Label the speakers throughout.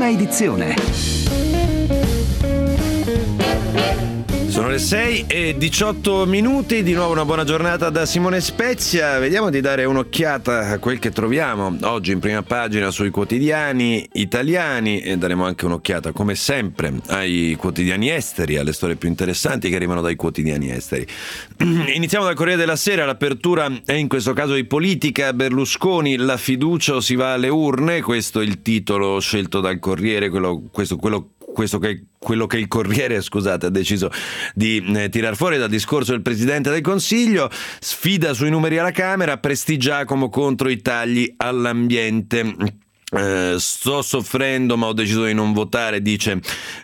Speaker 1: edizione.
Speaker 2: Sono le 6:18, di nuovo una buona giornata da Simone Spezia. Vediamo di dare un'occhiata a quel che troviamo oggi in prima pagina sui quotidiani italiani e daremo anche un'occhiata, come sempre, ai quotidiani esteri, alle storie più interessanti che arrivano dai quotidiani esteri. Iniziamo dal Corriere della Sera, l'apertura è in questo caso di politica. Berlusconi, la fiducia o si va alle urne? Questo è il titolo scelto dal Corriere, quello che il Corriere, ha deciso di tirar fuori dal discorso del Presidente del Consiglio. Sfida sui numeri alla Camera, Prestigiacomo contro i tagli all'ambiente. Sto soffrendo ma ho deciso di non votare, dice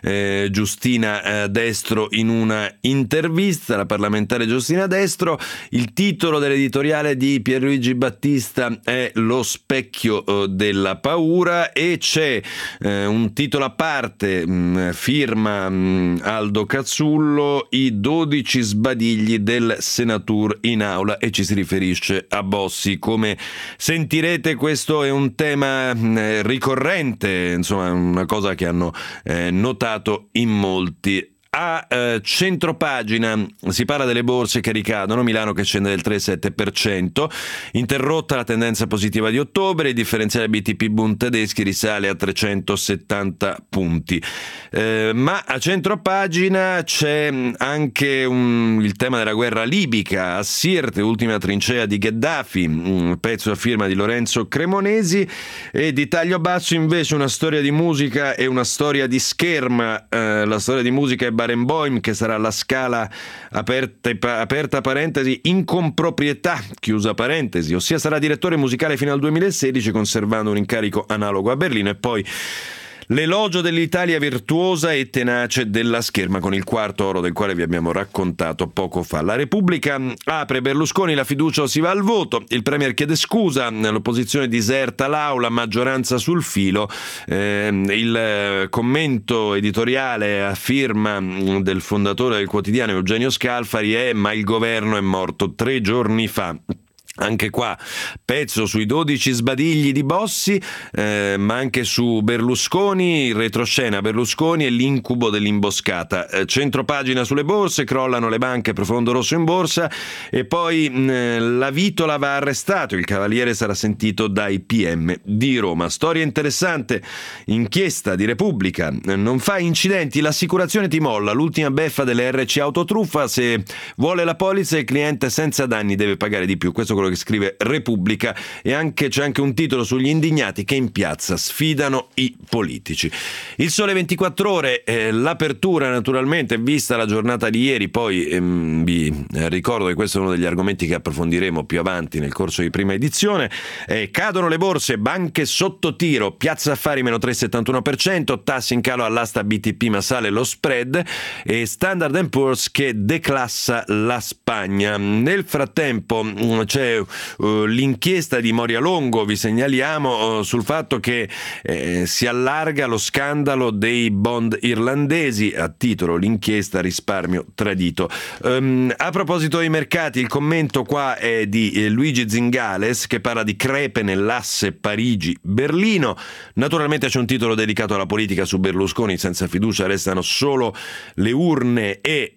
Speaker 2: Giustina Destro in una intervista, la parlamentare Giustina Destro. Il titolo dell'editoriale di Pierluigi Battista è Lo specchio della paura, e c'è un titolo a parte, firma Aldo Cazzullo, i 12 sbadigli del Senatur in aula, e ci si riferisce a Bossi. Come sentirete, questo è un tema ricorrente, insomma una cosa che hanno notato in molti. A centropagina si parla delle borse che ricadono, Milano che scende del 3,7%, interrotta la tendenza positiva di ottobre, il differenziale BTP-Bund tedeschi risale a 370 punti. Ma a centropagina c'è anche il tema della guerra libica, a Sirte, ultima trincea di Gheddafi, un pezzo a firma di Lorenzo Cremonesi, e di taglio basso invece una storia di musica e una storia di scherma. La storia di musica è Barenboim, che sarà la Scala aperta parentesi in comproprietà chiusa parentesi, ossia sarà direttore musicale fino al 2016 conservando un incarico analogo a Berlino. E poi l'elogio dell'Italia virtuosa e tenace della scherma con il quarto oro del quale vi abbiamo raccontato poco fa. La Repubblica apre: Berlusconi, la fiducia o si va al voto, il Premier chiede scusa, l'opposizione diserta l'aula, maggioranza sul filo. Il commento editoriale a firma del fondatore del quotidiano Eugenio Scalfari è: ma il governo è morto 3 giorni fa. Anche qua pezzo sui 12 sbadigli di Bossi, ma anche su Berlusconi, il retroscena Berlusconi e l'incubo dell'imboscata. Centropagina sulle borse, crollano le banche, profondo rosso in borsa, e poi la Vitola va arrestato, il Cavaliere sarà sentito dai PM di Roma. Storia interessante, inchiesta di Repubblica, non fai incidenti, l'assicurazione ti molla, l'ultima beffa delle RC autotruffa, se vuole la polizza il cliente senza danni deve pagare di più. Questo è quello che scrive Repubblica, e c'è anche un titolo sugli indignati che in piazza sfidano i politici. Il Sole 24 Ore, l'apertura naturalmente, vista la giornata di ieri. Poi vi ricordo che questo è uno degli argomenti che approfondiremo più avanti nel corso di prima edizione. Cadono le borse, banche sotto tiro, Piazza Affari meno 3,71%, tassi in calo all'asta BTP ma sale lo spread, e Standard & Poor's che declassa la Spagna. Nel frattempo c'è l'inchiesta di Moria Longo, vi segnaliamo, sul fatto che si allarga lo scandalo dei bond irlandesi, a titolo l'inchiesta risparmio tradito. A proposito dei mercati, il commento qua è di Luigi Zingales, che parla di crepe nell'asse Parigi-Berlino. Naturalmente c'è un titolo dedicato alla politica su Berlusconi, senza fiducia restano solo le urne, e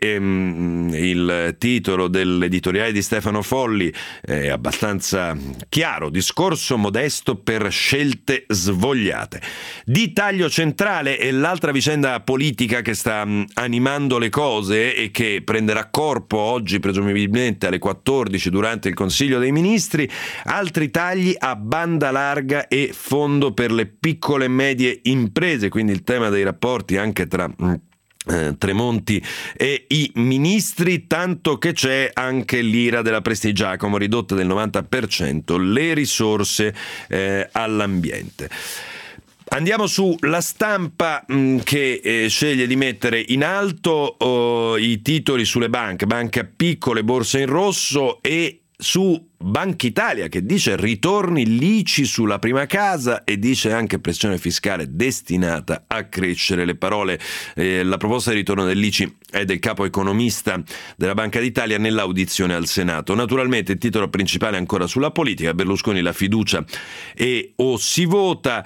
Speaker 2: il titolo dell'editoriale di Stefano Folli è abbastanza chiaro: discorso modesto per scelte svogliate. Di taglio centrale è l'altra vicenda politica che sta animando le cose e che prenderà corpo oggi presumibilmente alle 14 durante il Consiglio dei Ministri. Altri tagli a banda larga e fondo per le piccole e medie imprese, quindi il tema dei rapporti anche tra Tremonti e i ministri, tanto che c'è anche l'ira della Prestigiacomo, ridotta del 90% le risorse all'ambiente. Andiamo su La Stampa, che sceglie di mettere in alto i titoli sulle banche piccole, borse in rosso, e su Banca Italia che dice ritorni l'ICI sulla prima casa e dice anche pressione fiscale destinata a crescere. Le parole, la proposta di ritorno dell'ICI è del capo economista della Banca d'Italia nell'audizione al Senato. Naturalmente il titolo principale è ancora sulla politica, Berlusconi la fiducia e o si vota,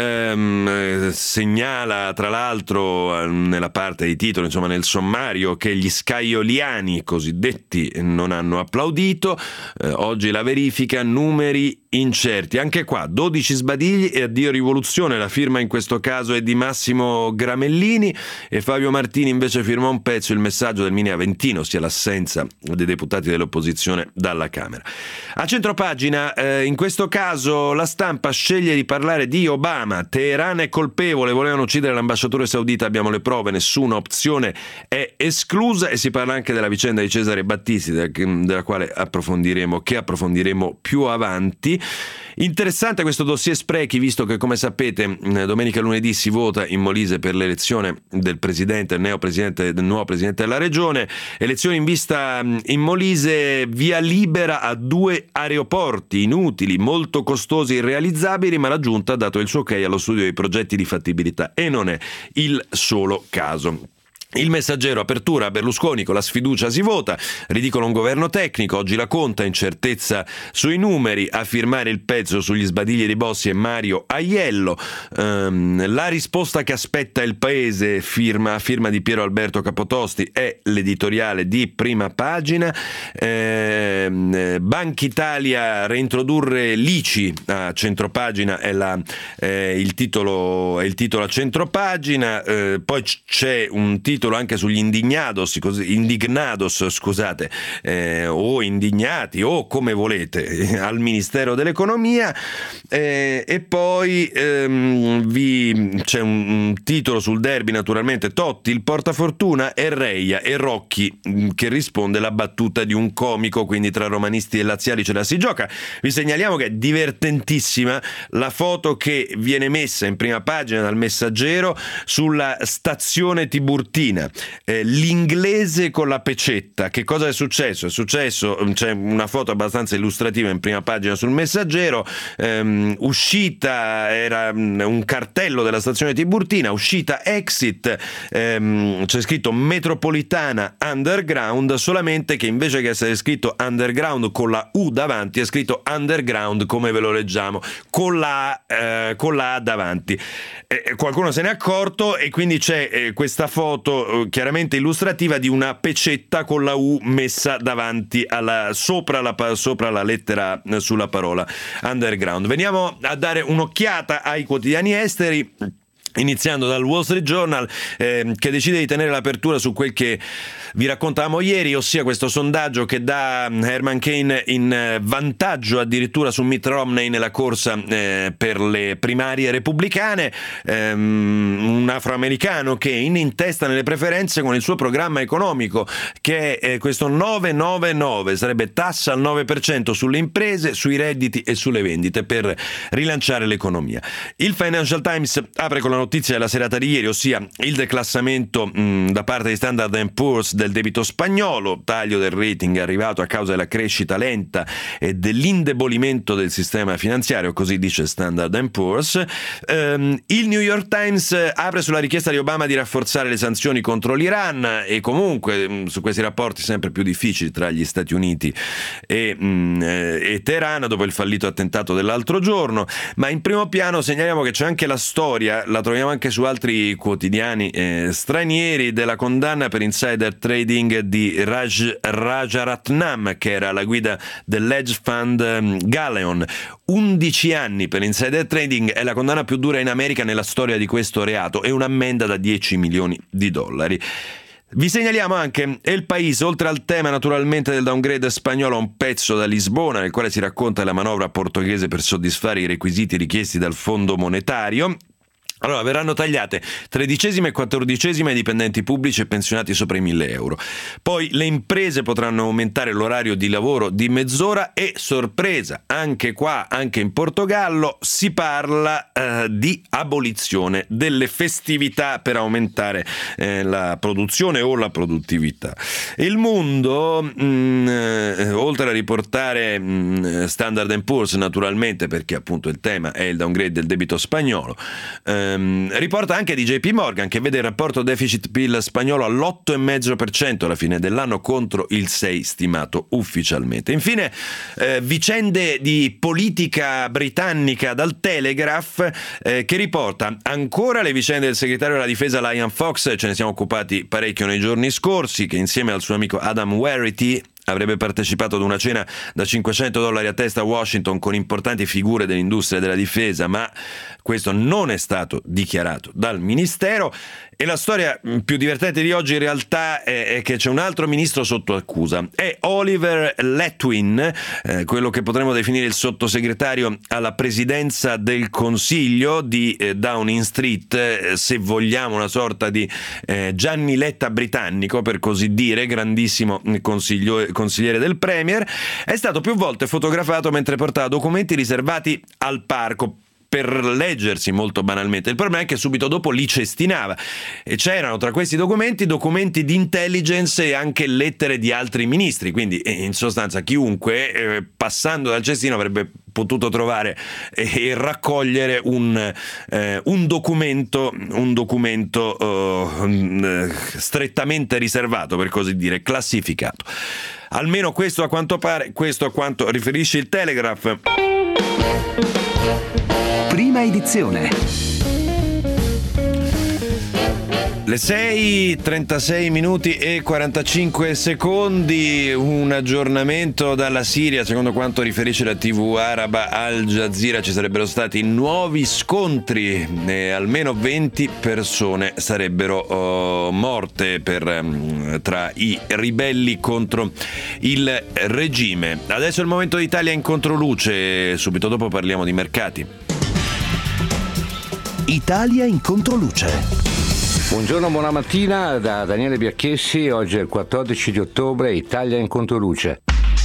Speaker 2: segnala tra l'altro nella parte di titolo, insomma nel sommario, che gli scaioliani cosiddetti non hanno applaudito. Oggi la verifica, numeri incerti. Anche qua 12 sbadigli e addio rivoluzione. La firma in questo caso è di Massimo Gramellini e Fabio Martini invece firma un pezzo, il messaggio del Mini Aventino, ossia l'assenza dei deputati dell'opposizione dalla Camera. A centropagina, in questo caso la Stampa sceglie di parlare di Obama. Teheran è colpevole, volevano uccidere l'ambasciatore saudita, abbiamo le prove, nessuna opzione è esclusa, e si parla anche della vicenda di Cesare Battisti, della quale approfondiremo più avanti. Interessante questo dossier sprechi, visto che, come sapete, domenica e lunedì si vota in Molise per l'elezione del presidente, del nuovo presidente della regione. Elezioni in vista in Molise, via libera a 2 aeroporti inutili, molto costosi e irrealizzabili, ma la Giunta ha dato il suo ok allo studio dei progetti di fattibilità e non è il solo caso. Il Messaggero, apertura, Berlusconi con la sfiducia si vota, ridicolo un governo tecnico, oggi la conta, incertezza sui numeri, a firmare il pezzo sugli sbadigli di Bossi e Mario Aiello, la risposta che aspetta il paese, a firma di Piero Alberto Capotosti, è l'editoriale di Prima Pagina. Banca Italia, reintrodurre l'ICI a centropagina è il titolo a centropagina. Poi c'è un titolo anche sugli indignados, o indignati, o come volete, al Ministero dell'Economia, e poi c'è un titolo sul derby, naturalmente, Totti, il portafortuna, e Reia e Rocchi che risponde la battuta di un comico, quindi tra romanisti e laziali ce la si gioca. Vi segnaliamo che è divertentissima la foto che viene messa in prima pagina dal Messaggero sulla stazione Tiburtina. L'inglese con la pecetta. Che cosa è successo? C'è una foto abbastanza illustrativa in prima pagina sul Messaggero. Uscita era un cartello della stazione Tiburtina, uscita exit, c'è scritto metropolitana underground, solamente che invece che essere scritto underground con la U davanti è scritto underground, come ve lo leggiamo, con la A davanti. Qualcuno se n'è accorto e quindi c'è questa foto chiaramente illustrativa di una pecetta con la U messa davanti sopra la lettera, sulla parola underground. Veniamo a dare un'occhiata ai quotidiani esteri, iniziando dal Wall Street Journal, che decide di tenere l'apertura su quel che vi raccontavamo ieri, ossia questo sondaggio che dà Herman Cain in vantaggio addirittura su Mitt Romney nella corsa per le primarie repubblicane. Un afroamericano Cain in testa nelle preferenze con il suo programma economico, che è questo 999, sarebbe tassa al 9% sulle imprese, sui redditi e sulle vendite per rilanciare l'economia. Il Financial Times apre con la notizia della serata di ieri, ossia il declassamento da parte di Standard & Poor's del debito spagnolo, taglio del rating arrivato a causa della crescita lenta e dell'indebolimento del sistema finanziario, così dice Standard & Poor's. Il New York Times apre sulla richiesta di Obama di rafforzare le sanzioni contro l'Iran e comunque su questi rapporti sempre più difficili tra gli Stati Uniti e Teheran dopo il fallito attentato dell'altro giorno. Ma in primo piano segnaliamo che c'è anche la storia, la troviamo anche su altri quotidiani stranieri, della condanna per insider trading di Rajaratnam, che era la guida dell'hedge fund Galleon. 11 anni per insider trading è la condanna più dura in America nella storia di questo reato e un'ammenda da $10 milioni. Vi segnaliamo anche El País, oltre al tema naturalmente del downgrade spagnolo, un pezzo da Lisbona nel quale si racconta la manovra portoghese per soddisfare i requisiti richiesti dal Fondo Monetario. Allora, verranno tagliate 13ª e 14ª ai dipendenti pubblici e pensionati sopra i 1.000 euro. Poi le imprese potranno aumentare l'orario di lavoro di mezz'ora e, sorpresa, anche qua, anche in Portogallo, si parla di abolizione delle festività per aumentare la produzione o la produttività. Il Mondo, oltre a riportare Standard & Poor's, naturalmente, perché appunto il tema è il downgrade del debito spagnolo, riporta anche di JP Morgan, che vede il rapporto deficit-PIL spagnolo all'8,5% alla fine dell'anno contro il 6% stimato ufficialmente. Infine, vicende di politica britannica dal Telegraph, che riporta ancora le vicende del segretario della difesa Liam Fox. Ce ne siamo occupati parecchio nei giorni scorsi, che insieme al suo amico Adam Warity avrebbe partecipato ad una cena da $500 a testa a Washington con importanti figure dell'industria della difesa, ma questo non è stato dichiarato dal ministero. E la storia più divertente di oggi in realtà è che c'è un altro ministro sotto accusa. È Oliver Letwin, quello che potremmo definire il sottosegretario alla presidenza del Consiglio di Downing Street, se vogliamo una sorta di Gianni Letta britannico, per così dire, grandissimo consigliere del Premier. È stato più volte fotografato mentre portava documenti riservati al parco per leggersi, molto banalmente. Il problema è che subito dopo li cestinava, e c'erano tra questi documenti di intelligence e anche lettere di altri ministri, quindi in sostanza chiunque passando dal cestino avrebbe potuto trovare e raccogliere un documento strettamente riservato, per così dire, classificato. Almeno questo a quanto pare, questo a quanto riferisce il Telegraph.
Speaker 1: Prima edizione.
Speaker 2: Le 6:36 minuti e 45 secondi, un aggiornamento dalla Siria. Secondo quanto riferisce la TV araba Al Jazeera, ci sarebbero stati nuovi scontri e almeno 20 persone sarebbero morte tra i ribelli contro il regime. Adesso è il momento d'Italia in controluce, subito dopo parliamo di mercati.
Speaker 1: Italia in controluce.
Speaker 3: Buongiorno, buona mattina da Daniele Biacchessi. Oggi è il 14 di ottobre, Italia in controluce.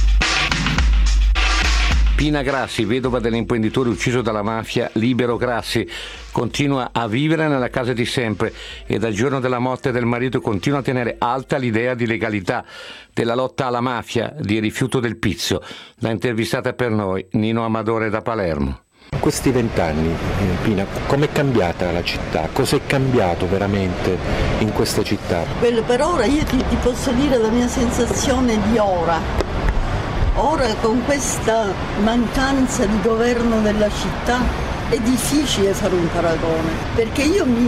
Speaker 3: Pina Grassi, vedova dell'imprenditore ucciso dalla mafia Libero Grassi, continua a vivere nella casa di sempre e dal giorno della morte del marito continua a tenere alta l'idea di legalità, della lotta alla mafia, di rifiuto del pizzo. L'ha intervistata per noi Nino Amadore da Palermo.
Speaker 4: Questi 20 anni, Pina, com'è cambiata la città? Cos'è cambiato veramente in questa città?
Speaker 5: Quello per ora io ti posso dire la mia sensazione di ora. Ora con questa mancanza di governo della città è difficile fare un paragone, perché io mi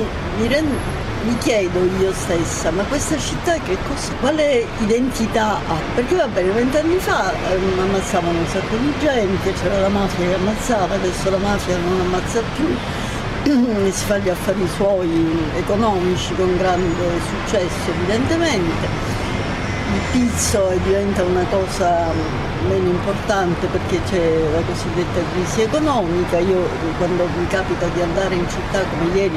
Speaker 5: chiedo io stessa, ma questa città che cosa? Quale identità ha? Perché va bene, 20 anni fa ammazzavano un sacco di gente, c'era la mafia che ammazzava, adesso la mafia non ammazza più, si fa gli affari suoi economici con grande successo evidentemente. Il pizzo diventa una cosa meno importante perché c'è la cosiddetta crisi economica. Io quando mi capita di andare in città come ieri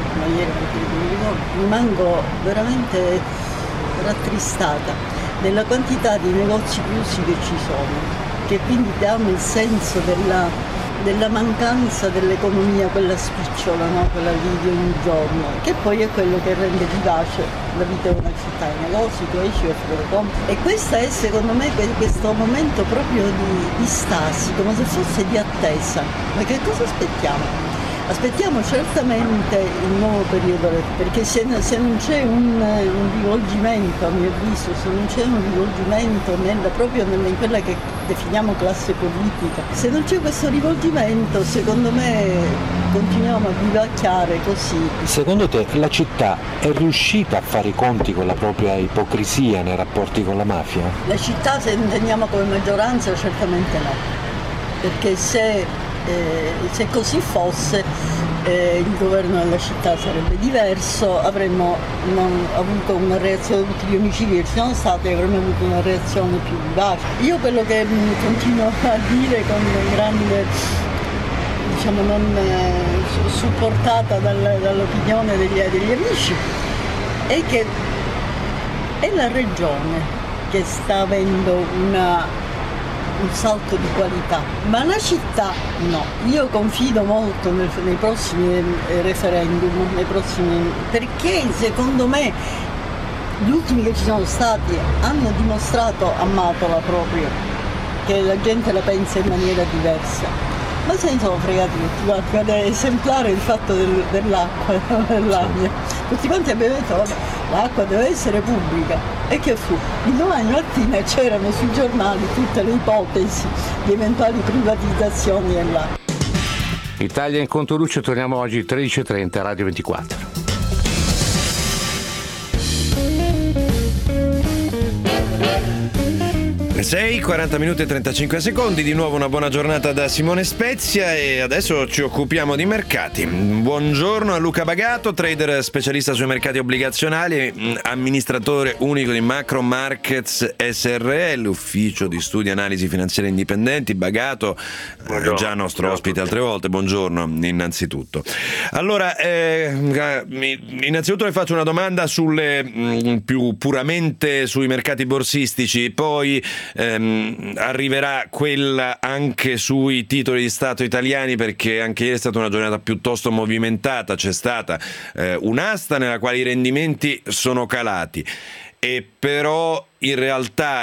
Speaker 5: rimango veramente rattristata della quantità di negozi chiusi che ci sono, che quindi danno il senso della mancanza dell'economia, quella spicciola, no? Quella di ogni giorno, che poi è quello che rende vivace la vita di una città. I negozi, tu esci e fai le compre. E questo è secondo me questo momento proprio di stasi, come se fosse di attesa. Ma che cosa aspettiamo? Aspettiamo certamente il nuovo periodo, perché se non c'è un rivolgimento, a mio avviso, se non c'è un rivolgimento proprio in quella che definiamo classe politica, se non c'è questo rivolgimento, secondo me continuiamo a vivacchiare così.
Speaker 4: Secondo te la città è riuscita a fare i conti con la propria ipocrisia nei rapporti con la mafia?
Speaker 5: La città, se intendiamo come maggioranza, certamente no, perché se così fosse il governo della città sarebbe diverso, avremmo avuto una reazione, tutti gli omicidi che ci sono stati, avremmo avuto una reazione più vivace. Io quello che continuo a dire con grande, supportata dall'opinione degli amici, è che è la regione che sta avendo un salto di qualità, ma la città no. Io confido molto nei prossimi referendum, perché secondo me gli ultimi che ci sono stati hanno dimostrato a Matola proprio che la gente la pensa in maniera diversa. Ma se ne sono fregati tutti quanti, è esemplare il fatto dell'acqua, dell'aria. Tutti quanti abbiamo detto vabbè, l'acqua deve essere pubblica. E che fu? Il domani mattina c'erano sui giornali tutte le ipotesi di eventuali privatizzazioni dell'acqua.
Speaker 3: Italia in conto luce, torniamo oggi 13:30 Radio 24.
Speaker 2: 6, 40 minuti e 35 secondi, di nuovo una buona giornata da Simone Spezia e adesso ci occupiamo di mercati. Buongiorno a Luca Bagato, trader specialista sui mercati obbligazionali, amministratore unico di Macro Markets SRL, ufficio di studi e analisi finanziarie indipendenti. Bagato, già nostro ospite altre volte, buongiorno innanzitutto. Allora, innanzitutto le faccio una domanda più puramente sui mercati borsistici, poi arriverà quella anche sui titoli di Stato italiani, perché anche ieri è stata una giornata piuttosto movimentata, c'è stata un'asta nella quale i rendimenti sono calati e però in realtà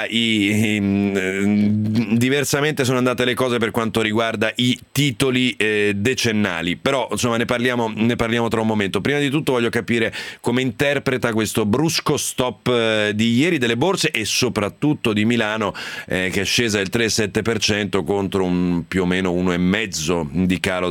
Speaker 2: diversamente sono andate le cose per quanto riguarda i titoli decennali, però insomma ne parliamo tra un momento. Prima di tutto voglio capire come interpreta questo brusco stop di ieri delle borse e soprattutto di Milano, che è scesa del 3,7% contro un più o meno 1,5% di calo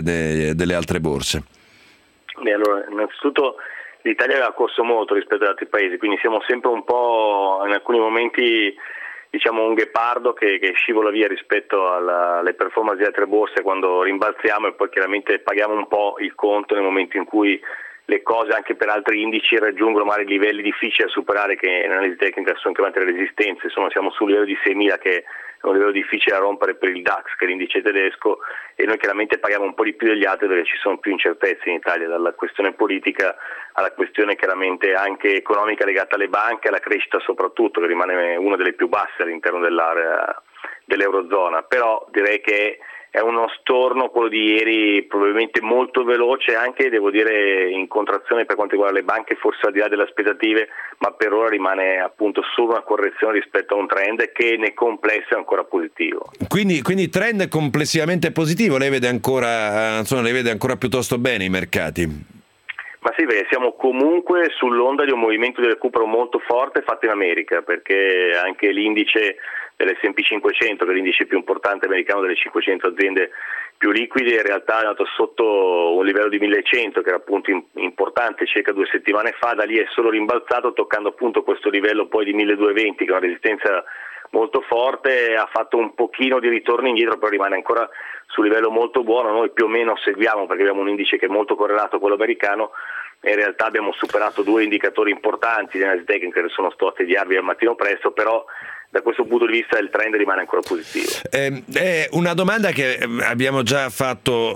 Speaker 2: delle altre borse.
Speaker 6: Beh, allora, innanzitutto l'Italia aveva corso molto rispetto ad altri paesi, quindi siamo sempre un po' in alcuni momenti diciamo un ghepardo che scivola via rispetto alle performance di altre borse quando rimbalziamo, e poi chiaramente paghiamo un po' il conto nel momento in cui le cose anche per altri indici raggiungono magari livelli difficili da superare, che in analisi tecnica sono chiamate le resistenze. Insomma, siamo sul livello di 6.000, che è un livello difficile da rompere per il DAX, che è l'indice tedesco, e noi chiaramente paghiamo un po' di più degli altri perché ci sono più incertezze in Italia, dalla questione politica alla questione chiaramente anche economica legata alle banche, alla crescita soprattutto, che rimane una delle più basse all'interno dell'area dell'Eurozona. Però direi che è uno storno quello di ieri, probabilmente molto veloce, anche devo dire in contrazione per quanto riguarda le banche, forse al di là delle aspettative, ma per ora rimane appunto solo una correzione rispetto a un trend che nel complesso è ancora positivo.
Speaker 2: Quindi trend complessivamente positivo, lei vede ancora piuttosto bene i mercati?
Speaker 6: Ma sì, perché siamo comunque sull'onda di un movimento di recupero molto forte fatto in America, perché anche l'indice dell'S&P 500, che è l'indice più importante americano delle 500 aziende più liquide, in realtà è andato sotto un livello di 1100 che era appunto importante circa 2 settimane fa. Da lì è solo rimbalzato, toccando appunto questo livello poi di 1220, che è una resistenza molto forte. Ha fatto un pochino di ritorno indietro, però rimane ancora su livello molto buono. Noi più o meno seguiamo, perché abbiamo un indice che è molto correlato a quello americano, e in realtà abbiamo superato 2 indicatori importanti di analisi tecnica che sono sto a tediarvi al mattino presto, però da questo punto di vista il trend rimane ancora positivo.
Speaker 2: È una domanda che abbiamo già fatto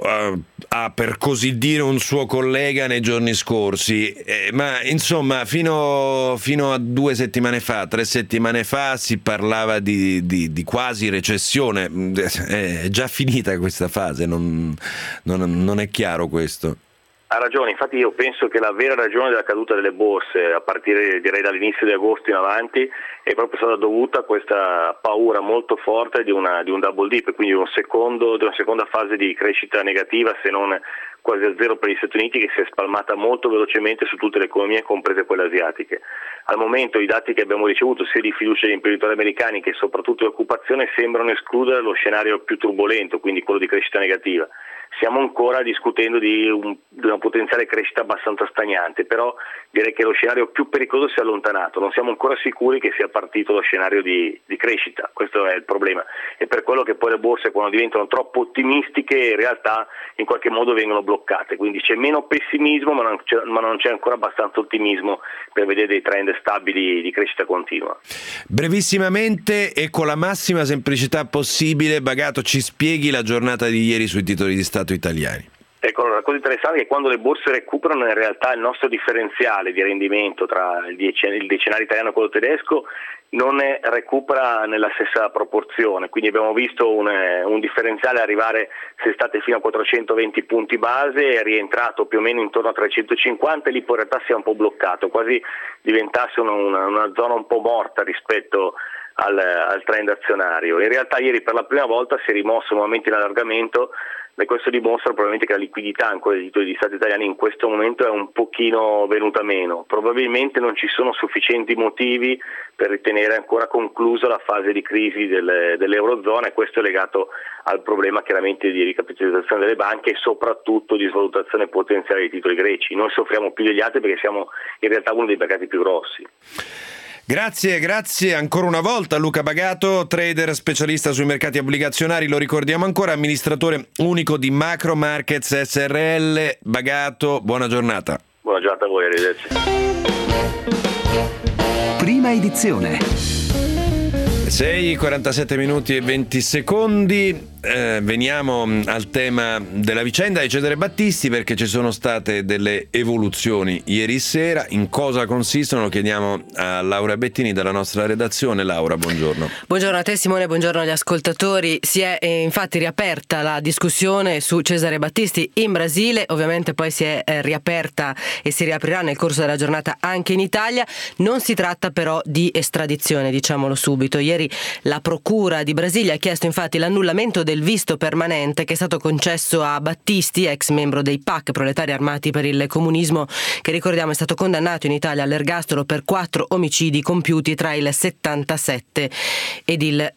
Speaker 2: a per così dire un suo collega nei giorni scorsi, ma insomma fino a 2 settimane fa, 3 settimane fa si parlava di quasi recessione. È già finita questa fase, non è chiaro questo.
Speaker 6: Ha ragione, infatti io penso che la vera ragione della caduta delle borse, a partire direi dall'inizio di agosto in avanti, è proprio stata dovuta a questa paura molto forte di un double dip, quindi di una seconda fase di crescita negativa, se non quasi a zero per gli Stati Uniti, che si è spalmata molto velocemente su tutte le economie, comprese quelle asiatiche. Al momento i dati che abbiamo ricevuto sia di fiducia degli imprenditori americani che soprattutto di occupazione sembrano escludere lo scenario più turbolento, quindi quello di crescita negativa. Stiamo ancora discutendo di una potenziale crescita abbastanza stagnante, però direi che lo scenario più pericoloso si è allontanato. Non siamo ancora sicuri che sia partito lo scenario di crescita, questo è il problema. E per quello che poi le borse, quando diventano troppo ottimistiche, in realtà in qualche modo vengono bloccate. Quindi c'è meno pessimismo, ma non c'è ancora abbastanza ottimismo per vedere dei trend stabili di crescita continua.
Speaker 2: Brevissimamente e con la massima semplicità possibile, Bagato, ci spieghi la giornata di ieri sui titoli di Stato italiani.
Speaker 6: Ecco, la cosa interessante è che quando le borse recuperano, in realtà il nostro differenziale di rendimento tra il decennale italiano e quello tedesco non recupera nella stessa proporzione, quindi abbiamo visto un differenziale arrivare quest'estate fino a 420 punti base, è rientrato più o meno intorno a 350 e lì poi in realtà si è un po' bloccato, quasi diventasse una zona un po' morta rispetto al trend azionario. In realtà ieri per la prima volta si è rimosso nuovamente in allargamento, e questo dimostra probabilmente che la liquidità ancora dei titoli di Stato italiani in questo momento è un pochino venuta meno. Probabilmente non ci sono sufficienti motivi per ritenere ancora conclusa la fase di crisi dell'Eurozona, e questo è legato al problema chiaramente di ricapitalizzazione delle banche e soprattutto di svalutazione potenziale dei titoli greci. Noi soffriamo più degli altri perché siamo in realtà uno dei mercati più grossi.
Speaker 2: Grazie ancora una volta Luca Bagato, trader specialista sui mercati obbligazionari, lo ricordiamo ancora, amministratore unico di Macro Markets SRL. Bagato, buona giornata.
Speaker 6: Buona giornata a voi, arrivederci.
Speaker 1: Prima edizione.
Speaker 2: 6:47 minuti e 20 secondi. Veniamo al tema della vicenda di Cesare Battisti, perché ci sono state delle evoluzioni ieri sera. In cosa consistono? Lo chiediamo a Laura Bettini dalla nostra redazione. Laura, buongiorno.
Speaker 7: Buongiorno a te Simone, buongiorno agli ascoltatori. Si è infatti riaperta la discussione su Cesare Battisti in Brasile, ovviamente poi si è riaperta e si riaprirà nel corso della giornata anche in Italia. Non si tratta però di estradizione, diciamolo subito. Ieri la Procura di Brasilia ha chiesto infatti l'annullamento del visto permanente che è stato concesso a Battisti, ex membro dei PAC, proletari armati per il comunismo, che ricordiamo è stato condannato in Italia all'ergastolo per 4 omicidi compiuti tra il 77 ed il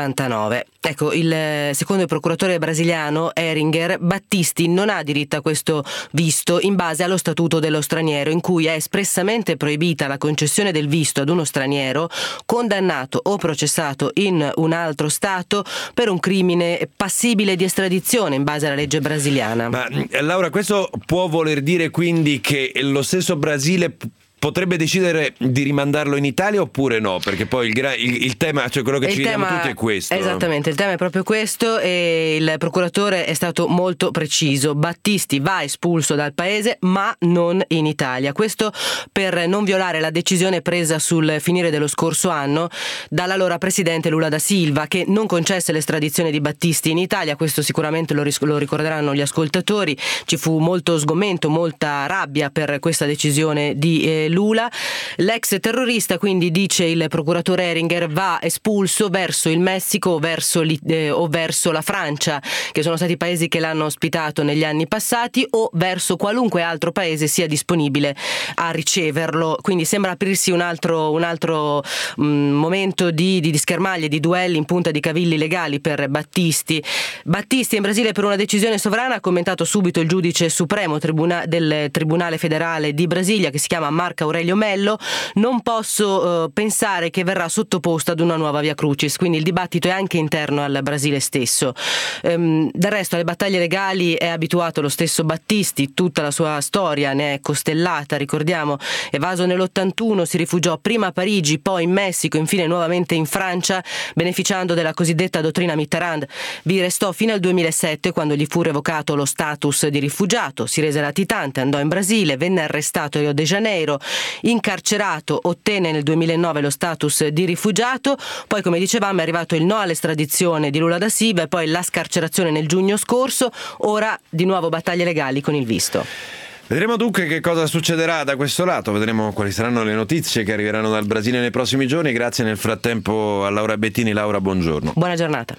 Speaker 7: 79. Ecco, secondo il procuratore brasiliano Heringer, Battisti non ha diritto a questo visto in base allo Statuto dello straniero, in cui è espressamente proibita la concessione del visto ad uno straniero condannato o processato in un altro Stato per un crimine passibile di estradizione in base alla legge brasiliana.
Speaker 2: Ma Laura, questo può voler dire quindi che lo stesso Brasile potrebbe decidere di rimandarlo in Italia oppure no? Perché poi il tema, cioè quello che ci chiediamo tutti è questo.
Speaker 7: Esattamente, il tema è proprio questo e il procuratore è stato molto preciso. Battisti va espulso dal paese ma non in Italia. Questo per non violare la decisione presa sul finire dello scorso anno dall'allora presidente Lula da Silva, che non concesse l'estradizione di Battisti in Italia. Questo sicuramente lo ricorderanno gli ascoltatori. Ci fu molto sgomento, molta rabbia per questa decisione di Lula. L'ex terrorista, quindi, dice il procuratore Heringer, va espulso verso il Messico o verso la Francia, che sono stati i paesi che l'hanno ospitato negli anni passati, o verso qualunque altro paese sia disponibile a riceverlo. Quindi sembra aprirsi un altro momento di schermaglie, di duelli in punta di cavilli legali per Battisti. Battisti in Brasile per una decisione sovrana, ha commentato subito il giudice supremo del Tribunale Federale di Brasilia, che si chiama Marco Aurelio Mello. Non posso pensare che verrà sottoposto ad una nuova via crucis, quindi il dibattito è anche interno al Brasile stesso. Del resto alle battaglie legali è abituato lo stesso Battisti, tutta la sua storia ne è costellata, ricordiamo, evaso nell'81, si rifugiò prima a Parigi, poi in Messico, infine nuovamente in Francia, beneficiando della cosiddetta dottrina Mitterrand. Vi restò fino al 2007, quando gli fu revocato lo status di rifugiato, si rese latitante, andò in Brasile, venne arrestato a Rio de Janeiro, incarcerato, ottenne nel 2009 lo status di rifugiato, poi come dicevamo è arrivato il no all'estradizione di Lula da Silva e poi la scarcerazione nel giugno scorso, ora di nuovo battaglie legali con il visto.
Speaker 2: Vedremo dunque che cosa succederà da questo lato, vedremo quali saranno le notizie che arriveranno dal Brasile nei prossimi giorni. Grazie nel frattempo a Laura Bettini. Laura, buongiorno.
Speaker 7: Buona giornata.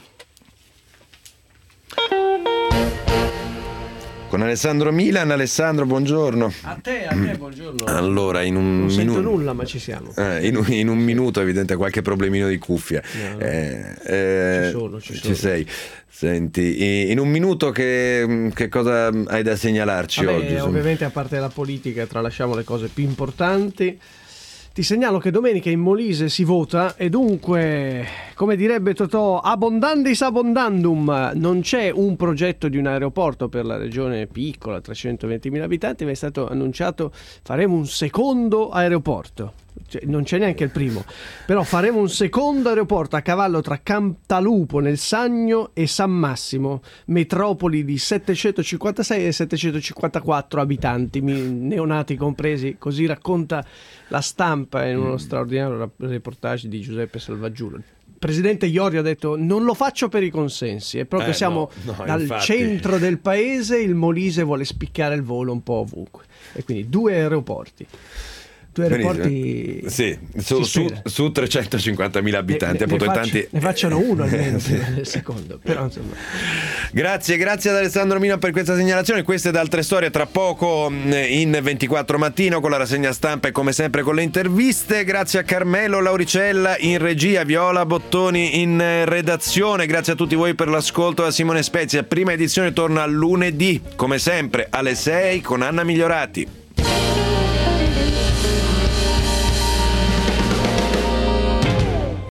Speaker 2: Con Alessandro Milan. Alessandro, buongiorno.
Speaker 8: A te buongiorno.
Speaker 2: Allora, in un
Speaker 8: non
Speaker 2: minuto.
Speaker 8: sento nulla, ma ci siamo.
Speaker 2: In un minuto, evidente, qualche problemino di cuffia.
Speaker 8: No.
Speaker 2: Ci sei. Senti, in un minuto che cosa hai da segnalarci oggi?
Speaker 8: Ovviamente, a parte la politica, tralasciamo le cose più importanti. Ti segnalo che domenica in Molise si vota e dunque come direbbe Totò, abondandis abondandum. Non c'è un progetto di un aeroporto per la regione piccola, 320.000 abitanti, ma è stato annunciato faremo un secondo aeroporto. Cioè, non c'è neanche il primo, però faremo un secondo aeroporto a cavallo tra Cantalupo nel Sannio e San Massimo, metropoli di 756 e 754 abitanti, neonati compresi. Così racconta La Stampa in uno straordinario reportage di Giuseppe Salvaggiulo. Il presidente Iorio ha detto non lo faccio per i consensi, è proprio siamo dal
Speaker 2: infatti.
Speaker 8: centro del paese, il Molise vuole spiccare il volo un po' ovunque, e quindi 2 aeroporti.
Speaker 2: Sì, su 350.000 abitanti,
Speaker 8: ne facciano uno almeno prima del secondo, però insomma.
Speaker 2: Grazie ad Alessandro Mino per questa segnalazione. Queste ed altre storie tra poco in 24 Mattino con la rassegna stampa e come sempre con le interviste. Grazie a Carmelo Lauricella in regia, Viola Bottoni in redazione. Grazie a tutti voi per l'ascolto da Simone Spezia. Prima edizione torna lunedì come sempre alle 6 con Anna Migliorati.